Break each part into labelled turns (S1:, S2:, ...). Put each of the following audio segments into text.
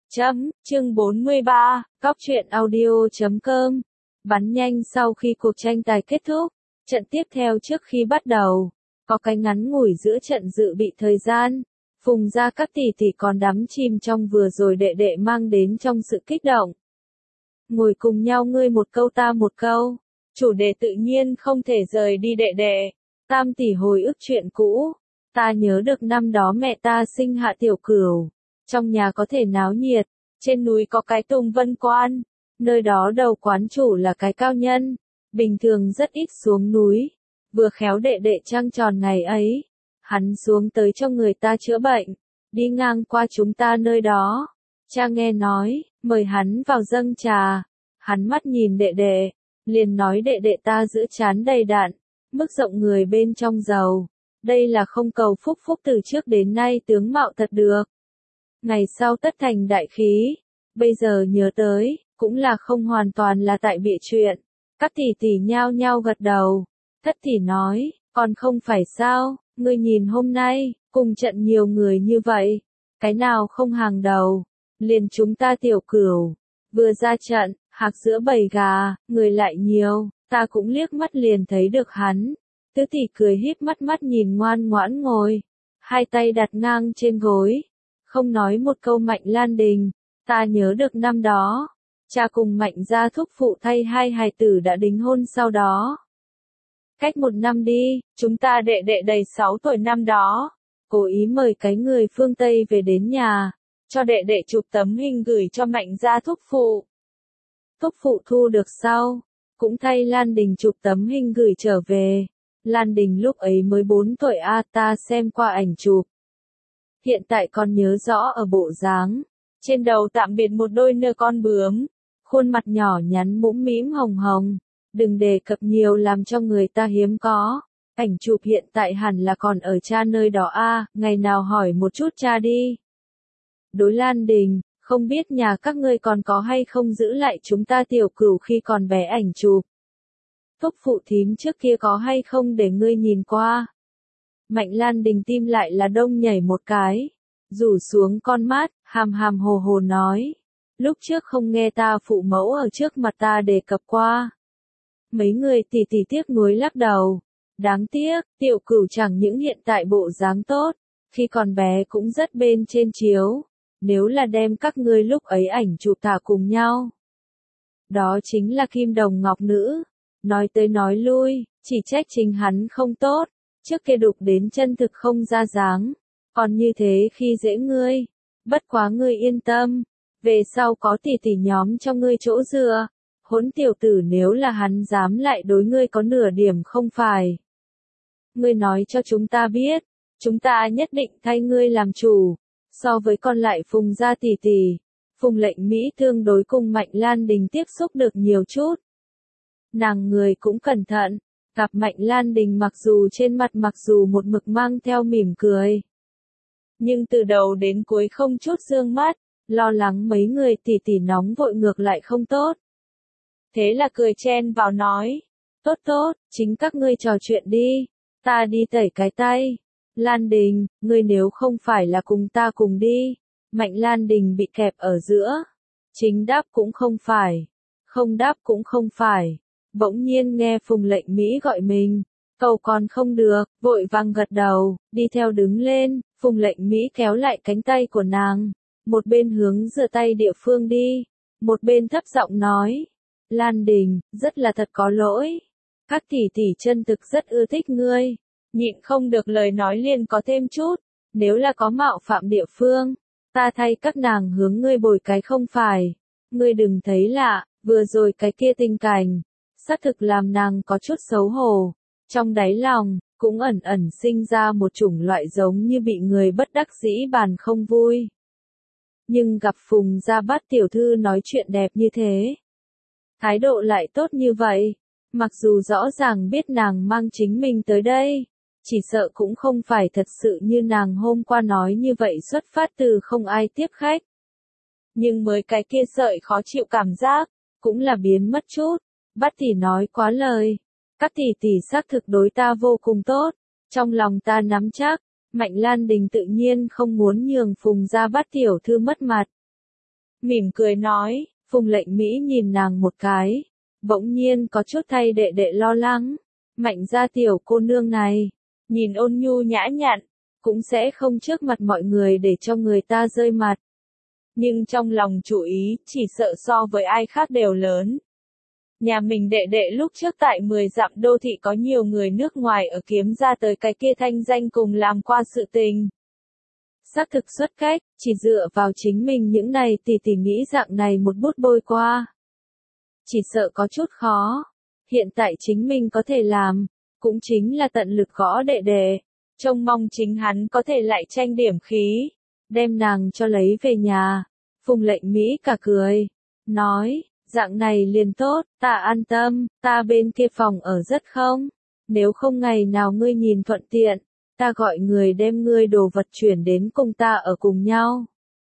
S1: Chương 43, Cóc truyện audio.com. Bắn nhanh sau khi cuộc tranh tài kết thúc, trận tiếp theo trước khi bắt đầu, có cái ngắn ngủi giữa trận dự bị thời gian. Phùng gia các tỷ tỷ còn đắm chìm trong vừa rồi đệ đệ mang đến trong sự kích động. Ngồi cùng nhau ngươi một câu ta một câu, chủ đề tự nhiên không thể rời đi đệ đệ. Tam tỷ hồi ức chuyện cũ, ta nhớ được năm đó mẹ ta sinh hạ tiểu cửu. Trong nhà có thể náo nhiệt, trên núi có cái Tùng Vân Quan, nơi đó đầu quán chủ là cái cao nhân, bình thường rất ít xuống núi, vừa khéo đệ đệ trăng tròn ngày ấy, hắn xuống tới cho người ta chữa bệnh, đi ngang qua chúng ta nơi đó, cha nghe nói, mời hắn vào dâng trà, hắn mắt nhìn đệ đệ, liền nói đệ đệ ta giữ trán đầy đặn, mức rộng người bên trong giàu, đây là không cầu phúc phúc từ trước đến nay tướng mạo thật được. Ngày sau tất thành đại khí, bây giờ nhớ tới, cũng là không hoàn toàn là tại bịa chuyện. Các tỷ tỷ nhao nhao gật đầu. Thất tỷ nói, còn không phải sao, ngươi nhìn hôm nay, cùng trận nhiều người như vậy, cái nào không hàng đầu, liền chúng ta tiểu cửu. Vừa ra trận, hạc giữa bầy gà, người lại nhiều, ta cũng liếc mắt liền thấy được hắn. Tứ tỷ cười híp mắt nhìn ngoan ngoãn ngồi, hai tay đặt ngang trên gối. Không nói một câu Mạnh Lan Đình, ta nhớ được năm đó, cha cùng Mạnh gia thúc phụ thay hai hài tử đã đính hôn sau đó. Cách một năm đi, chúng ta đệ đệ đầy 6 tuổi năm đó, cố ý mời cái người phương Tây về đến nhà, cho đệ đệ chụp tấm hình gửi cho Mạnh gia thúc phụ. Thúc phụ thu được sau, cũng thay Lan Đình chụp tấm hình gửi trở về. Lan Đình lúc ấy mới 4 tuổi ta xem qua ảnh chụp. Hiện tại còn nhớ rõ ở bộ dáng, trên đầu tạm biệt một đôi nơ con bướm, khuôn mặt nhỏ nhắn mũm mĩm hồng hồng, đừng đề cập nhiều làm cho người ta hiếm có. Ảnh chụp hiện tại hẳn là còn ở cha nơi đó ngày nào hỏi một chút cha đi. Đối Lan Đình, không biết nhà các ngươi còn có hay không giữ lại chúng ta tiểu cửu khi còn bé ảnh chụp. Thúc phụ thím trước kia có hay không để ngươi nhìn qua. Mạnh Lan Đình tim lại là đông nhảy một cái, rủ xuống con mắt, hàm hàm hồ hồ nói. Lúc trước không nghe ta phụ mẫu ở trước mặt ta đề cập qua. Mấy người tỷ tỷ tiếc nuối lắc đầu. Đáng tiếc, tiểu cửu chẳng những hiện tại bộ dáng tốt, khi còn bé cũng rất bên trên chiếu. Nếu là đem các ngươi lúc ấy ảnh chụp thả cùng nhau. Đó chính là kim đồng ngọc nữ. Nói tới nói lui, chỉ trách chính hắn không tốt. Trước kia đục đến chân thực không ra dáng, còn như thế khi dễ ngươi, bất quá ngươi yên tâm, về sau có tỷ tỷ nhóm cho ngươi chỗ dựa, hỗn tiểu tử nếu là hắn dám lại đối ngươi có nửa điểm không phải. Ngươi nói cho chúng ta biết, chúng ta nhất định thay ngươi làm chủ, so với còn lại Phùng gia tỷ tỷ, Phùng Lệnh Mỹ tương đối cùng Mạnh Lan Đình tiếp xúc được nhiều chút. Nàng người cũng cẩn thận. Gặp Mạnh Lan Đình mặc dù trên mặt mặc dù một mực mang theo mỉm cười. Nhưng từ đầu đến cuối không chút dương mắt, lo lắng mấy người tỷ tỷ nóng vội ngược lại không tốt. Thế là cười chen vào nói, tốt, chính các ngươi trò chuyện đi, ta đi tẩy cái tay. Lan Đình, ngươi nếu không phải là cùng ta cùng đi. Mạnh Lan Đình bị kẹp ở giữa. Chính đáp cũng không phải, không đáp cũng không phải. Bỗng nhiên nghe Phùng Lệnh Mỹ gọi mình, cầu còn không được, vội vàng gật đầu, đi theo đứng lên, Phùng Lệnh Mỹ kéo lại cánh tay của nàng, một bên hướng rửa tay địa phương đi, một bên thấp giọng nói, Lan Đình, rất là thật có lỗi, các tỷ tỷ chân thực rất ưa thích ngươi, nhịn không được lời nói liền có thêm chút, nếu là có mạo phạm địa phương, ta thay các nàng hướng ngươi bồi cái không phải, ngươi đừng thấy lạ, vừa rồi cái kia tình cảnh. Xác thực làm nàng có chút xấu hổ, trong đáy lòng, cũng ẩn ẩn sinh ra một chủng loại giống như bị người bất đắc dĩ bàn không vui. Nhưng gặp Phùng gia Bát tiểu thư nói chuyện đẹp như thế, thái độ lại tốt như vậy, mặc dù rõ ràng biết nàng mang chính mình tới đây, chỉ sợ cũng không phải thật sự như nàng hôm qua nói như vậy xuất phát từ không ai tiếp khách. Nhưng mới cái kia sợi khó chịu cảm giác, cũng là biến mất chút. Bát tỷ nói quá lời, các tỷ tỷ xác thực đối ta vô cùng tốt, trong lòng ta nắm chắc, Mạnh Lan Đình tự nhiên không muốn nhường Phùng gia Bát tiểu thư mất mặt. mỉm cười nói. Phùng Lệnh Mỹ nhìn nàng một cái, bỗng nhiên có chút thay đệ đệ lo lắng. Mạnh gia tiểu cô nương này, nhìn ôn nhu nhã nhặn, cũng sẽ không trước mặt mọi người để cho người ta rơi mặt. Nhưng trong lòng chủ ý, chỉ sợ so với ai khác đều lớn. Nhà mình đệ đệ lúc trước tại 10 dặm đô thị có nhiều người nước ngoài ở kiếm ra tới cái kia thanh danh cùng làm qua sự tình. Xác thực xuất cách, chỉ dựa vào chính mình những này tỉ nghĩ dạng này một bút bôi qua. Chỉ sợ có chút khó. Hiện tại chính mình có thể làm, cũng chính là tận lực gõ đệ đệ, trông mong chính hắn có thể lại tranh điểm khí, đem nàng cho lấy về nhà. Phùng Lệnh Mỹ cả cười, nói, dạng này liền tốt, ta an tâm, ta bên kia phòng ở rất không? Nếu không ngày nào ngươi nhìn thuận tiện, ta gọi người đem ngươi đồ vật chuyển đến cùng ta ở cùng nhau.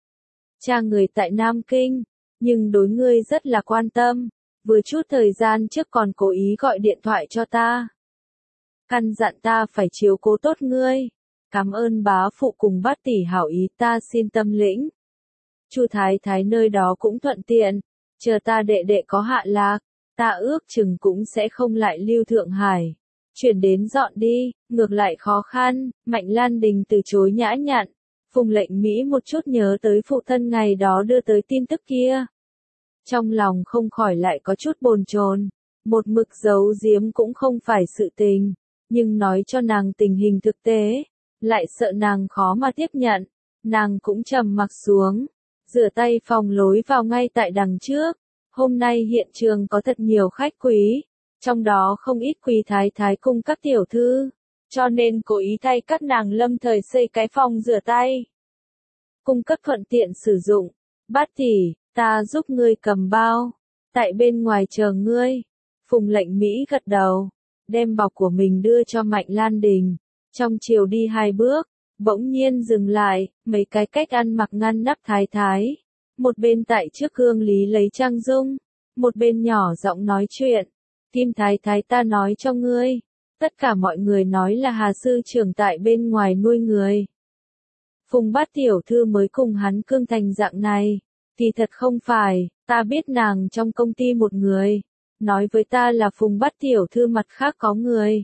S1: Cha người tại Nam Kinh, nhưng đối ngươi rất là quan tâm, vừa chút thời gian trước còn cố ý gọi điện thoại cho ta. Căn dặn ta phải chiếu cố tốt ngươi, cảm ơn bá phụ cùng bát tỷ hảo ý ta xin tâm lĩnh. Chu Thái Thái nơi đó cũng thuận tiện, chờ ta đệ đệ có hạ lạc, ta ước chừng cũng sẽ không lại lưu Thượng Hải. Chuyển đến dọn đi, ngược lại khó khăn, Mạnh Lan Đình từ chối nhã nhặn. Phùng Lệnh Mỹ một chút nhớ tới phụ thân ngày đó đưa tới tin tức kia. Trong lòng không khỏi lại có chút bồn chồn, một mực giấu giếm cũng không phải sự tình, nhưng nói cho nàng tình hình thực tế, lại sợ nàng khó mà tiếp nhận, nàng cũng trầm mặc xuống, rửa tay phòng lối vào ngay tại đằng trước. Hôm nay hiện trường có thật nhiều khách quý, trong đó không ít quý thái thái cùng các tiểu thư, cho nên cố ý thay các nàng lâm thời xây cái phòng rửa tay. Cung cấp thuận tiện sử dụng, bát tỷ, ta giúp ngươi cầm bao, tại bên ngoài chờ ngươi. Phùng Lệnh Mỹ gật đầu, đem bọc của mình đưa cho Mạnh Lan Đình, trong chiều đi 2 bước, bỗng nhiên dừng lại, mấy cái cách ăn mặc ngăn nắp thái thái. Một bên tại trước gương lý lấy trang dung, một bên nhỏ giọng nói chuyện. Kim Thái Thái ta nói cho ngươi, tất cả mọi người nói là Hà sư trưởng tại bên ngoài nuôi người. Phùng Bát tiểu thư mới cùng hắn cương thành dạng này, thì thật không phải, ta biết nàng trong công ty một người, nói với ta là Phùng Bát tiểu thư mặt khác có người.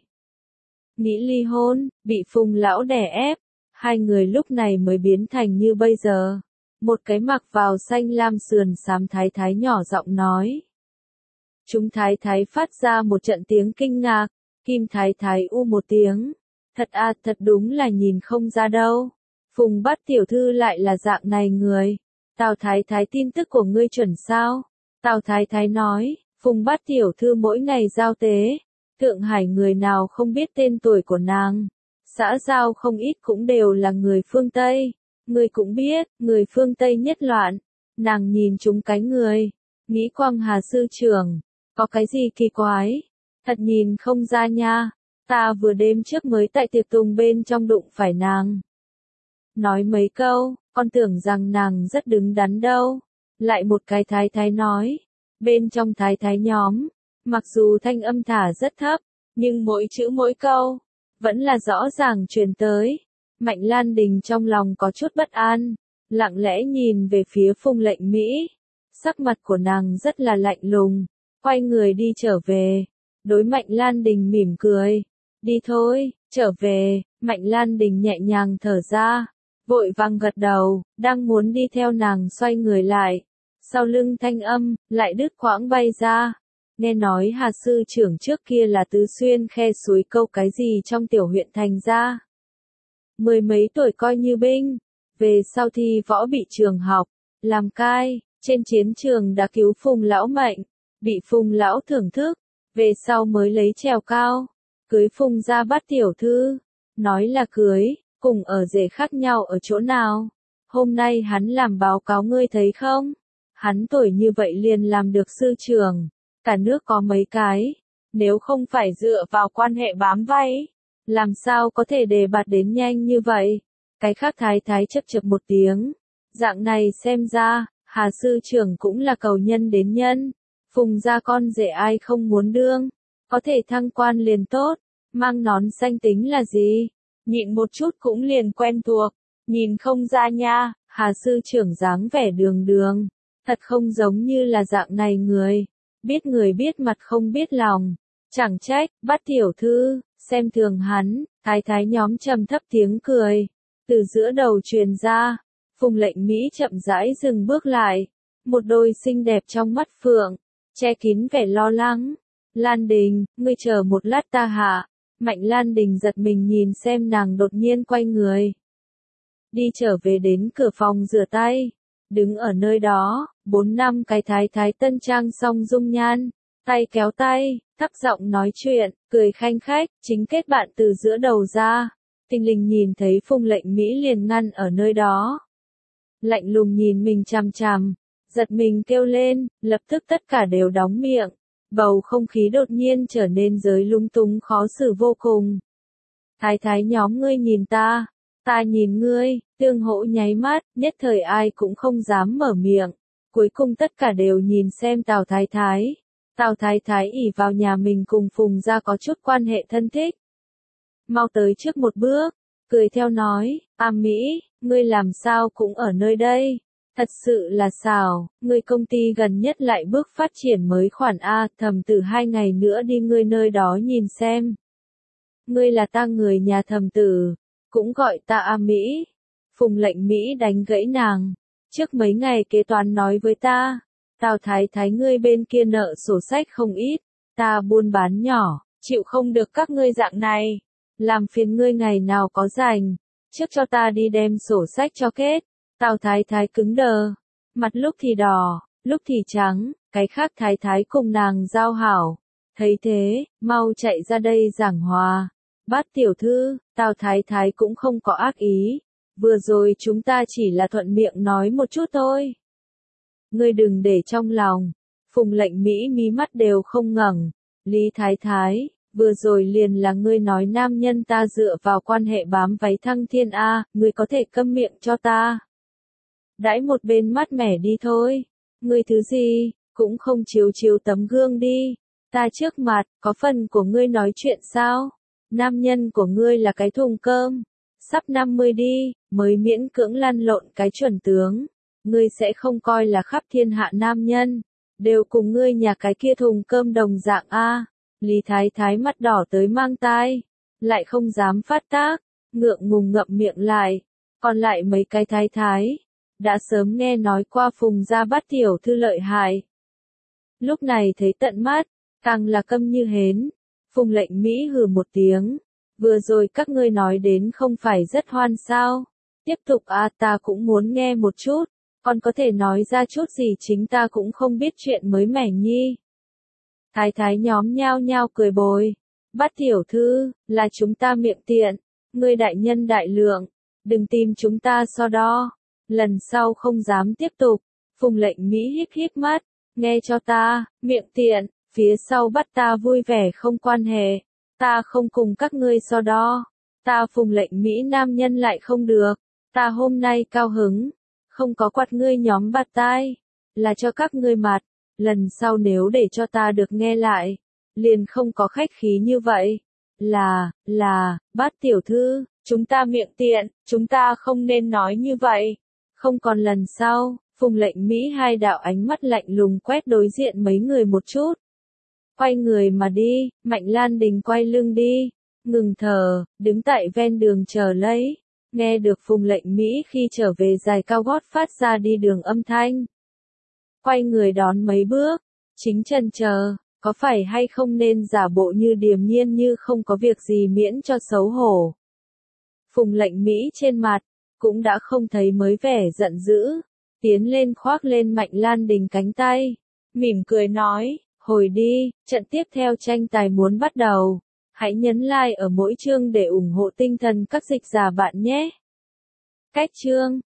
S1: Nghĩ ly hôn, bị Phùng lão đè ép, hai người lúc này mới biến thành như bây giờ. Một cái mặc vào xanh lam sườn xám thái thái nhỏ giọng nói. Chúng thái thái phát ra một trận tiếng kinh ngạc, Kim Thái Thái u một tiếng. Thật thật đúng là nhìn không ra đâu. Phùng Bát tiểu thư lại là dạng này người. Tào Thái Thái tin tức của ngươi chuẩn sao? Tào Thái Thái nói, Phùng Bát tiểu thư mỗi ngày giao tế. Thượng Hải người nào không biết tên tuổi của nàng. Xã giao không ít cũng đều là người phương Tây. Ngươi cũng biết, người phương Tây nhất loạn. Nàng nhìn chúng cái người. Nghĩ Quang Hà sư trưởng. Có cái gì kỳ quái? Thật nhìn không ra nha. Ta vừa đêm trước mới tại tiệc tùng bên trong đụng phải nàng. Nói mấy câu, con tưởng rằng nàng rất đứng đắn đâu. Lại một cái thái thái nói. Bên trong thái thái nhóm, mặc dù thanh âm thả rất thấp, nhưng mỗi chữ mỗi câu, vẫn là rõ ràng truyền tới. Mạnh Lan Đình trong lòng có chút bất an, lặng lẽ nhìn về phía Phùng Lệnh Mỹ. Sắc mặt của nàng rất là lạnh lùng, quay người đi trở về. Đối Mạnh Lan Đình mỉm cười. Đi thôi, trở về. Mạnh Lan Đình nhẹ nhàng thở ra, vội vàng gật đầu, đang muốn đi theo nàng xoay người lại. Sau lưng thanh âm, lại đứt quãng bay ra. Nghe nói Hà sư trưởng trước kia là tứ xuyên khe suối câu cái gì trong tiểu huyện thành ra. 10 mấy tuổi coi như binh, về sau thi võ bị trường học, làm cai, trên chiến trường đã cứu Phùng lão mệnh, bị Phùng lão thưởng thức, về sau mới lấy trèo cao, cưới Phùng gia Bát tiểu thư, nói là cưới, cùng ở rể khác nhau ở chỗ nào. Hôm nay hắn làm báo cáo ngươi thấy không? Hắn tuổi như vậy liền làm được sư trưởng, cả nước có mấy cái, nếu không phải dựa vào quan hệ bám váy, làm sao có thể đề bạt đến nhanh như vậy? Cái khác thái thái chập chập một tiếng, dạng này xem ra, Hà sư trưởng cũng là cầu nhân đến nhân, Phùng gia con rể ai không muốn đương, có thể thăng quan liền tốt, mang nón xanh tính là gì? Nhịn một chút cũng liền quen thuộc, nhìn không ra nha. Hà sư trưởng dáng vẻ đường đường, Thật không giống như là dạng này người biết mặt không biết lòng. Chẳng trách, Bát tiểu thư, xem thường hắn, thái thái nhóm trầm thấp tiếng cười. Từ giữa đầu truyền ra, Phùng Lệnh Mỹ chậm rãi dừng bước lại. Một đôi xinh đẹp trong mắt phượng, che kín vẻ lo lắng. Lan Đình, ngươi chờ một lát ta hạ. Mạnh Lan Đình giật mình nhìn xem nàng đột nhiên quay người. Đi trở về đến cửa phòng rửa tay. Đứng ở nơi đó, 4-5 cái thái thái tân trang song dung nhan. Tay kéo tay, thấp giọng nói chuyện, cười khanh khách, chính kết bạn từ giữa đầu ra. Thình lình nhìn thấy Phùng Lệnh Mỹ liền ngăn ở nơi đó. Lạnh lùng nhìn mình chằm chằm, giật mình kêu lên, lập tức tất cả đều đóng miệng. Bầu không khí đột nhiên trở nên giới lung túng khó xử vô cùng. Thái thái nhóm ngươi nhìn ta nhìn ngươi, tương hỗ nháy mắt, nhất thời ai cũng không dám mở miệng. Cuối cùng tất cả đều nhìn xem Tào Thái Thái. Tào Thái Thái ỷ vào nhà mình cùng Phùng gia có chút quan hệ thân thích. Mau tới trước một bước, cười theo nói, Mỹ, ngươi làm sao cũng ở nơi đây. Thật sự là xảo, ngươi công ty gần nhất lại bước phát triển mới khoản A, Thẩm Tử 2 ngày nữa đi ngươi nơi đó nhìn xem. Ngươi là ta người nhà Thẩm Tử, cũng gọi ta Mỹ. Phùng Lệnh Mỹ đánh gãy nàng. Trước mấy ngày kế toán nói với ta, Tào Thái Thái ngươi bên kia nợ sổ sách không ít, ta buôn bán nhỏ, chịu không được các ngươi dạng này. Làm phiền ngươi ngày nào có rảnh, trước cho ta đi đem sổ sách cho kết. Tào Thái Thái cứng đờ, mặt lúc thì đỏ, lúc thì trắng, cái khác Thái Thái cùng nàng giao hảo. Thấy thế, mau chạy ra đây giảng hòa. Bát tiểu thư, Tào Thái Thái cũng không có ác ý. Vừa rồi chúng ta chỉ là thuận miệng nói một chút thôi. Ngươi đừng để trong lòng. Phùng Lệnh Mỹ mí mắt đều không ngẩng. Lý Thái Thái, vừa rồi liền là ngươi nói nam nhân ta dựa vào quan hệ bám váy thăng thiên A, ngươi có thể câm miệng cho ta. Đãi một bên mát mẻ đi thôi. Ngươi thứ gì, cũng không chiếu chiếu tấm gương đi. Ta trước mặt, có phần của ngươi nói chuyện sao? Nam nhân của ngươi là cái thùng cơm. Sắp 50 đi, mới miễn cưỡng lăn lộn cái chuẩn tướng. Ngươi sẽ không coi là khắp thiên hạ nam nhân. Đều cùng ngươi nhà cái kia thùng cơm đồng dạng A. Lý Thái Thái mắt đỏ tới mang tai. Lại không dám phát tác. Ngượng ngùng ngậm miệng lại. Còn lại mấy cái thái thái. Đã sớm nghe nói qua Phùng gia Bát tiểu thư lợi hại. Lúc này thấy tận mắt. Càng là câm như hến. Phùng Lệnh Mỹ hừ một tiếng. Vừa rồi các ngươi nói đến không phải rất hoan sao. Tiếp tục ta cũng muốn nghe một chút. Còn có thể nói ra chút gì chính ta cũng không biết chuyện mới mẻ nhi. Thái thái nhóm nhao nhao cười bồi. Bát tiểu thư, là chúng ta miệng tiện. Ngươi đại nhân đại lượng. Đừng tìm chúng ta so đo. Lần sau không dám tiếp tục. Phùng Lệnh Mỹ híp híp mắt. Nghe cho ta, miệng tiện. Phía sau bắt ta vui vẻ không quan hệ. Ta không cùng các ngươi so đo. Ta Phùng Lệnh Mỹ nam nhân lại không được. Ta hôm nay cao hứng. Không có quạt ngươi nhóm bạt tai. Là cho các ngươi mặt. Lần sau nếu để cho ta được nghe lại. Liền không có khách khí như vậy. Là, Bát tiểu thư, chúng ta miệng tiện. Chúng ta không nên nói như vậy. Không còn lần sau. Phùng Lệnh Mỹ hai đạo ánh mắt lạnh lùng quét đối diện mấy người một chút. Quay người mà đi, Mạnh Lan Đình quay lưng đi, ngừng thở, đứng tại ven đường chờ lấy, nghe được Phùng Lệnh Mỹ khi trở về giày cao gót phát ra đi đường âm thanh. Quay người đón mấy bước, chính chần chờ, có phải hay không nên giả bộ như điềm nhiên như không có việc gì miễn cho xấu hổ. Phùng Lệnh Mỹ trên mặt, cũng đã không thấy mới vẻ giận dữ, tiến lên khoác lên Mạnh Lan Đình cánh tay, mỉm cười nói. Hồi đi, trận tiếp theo tranh tài muốn bắt đầu. Hãy nhấn like ở mỗi chương để ủng hộ tinh thần các dịch giả bạn nhé. Cách chương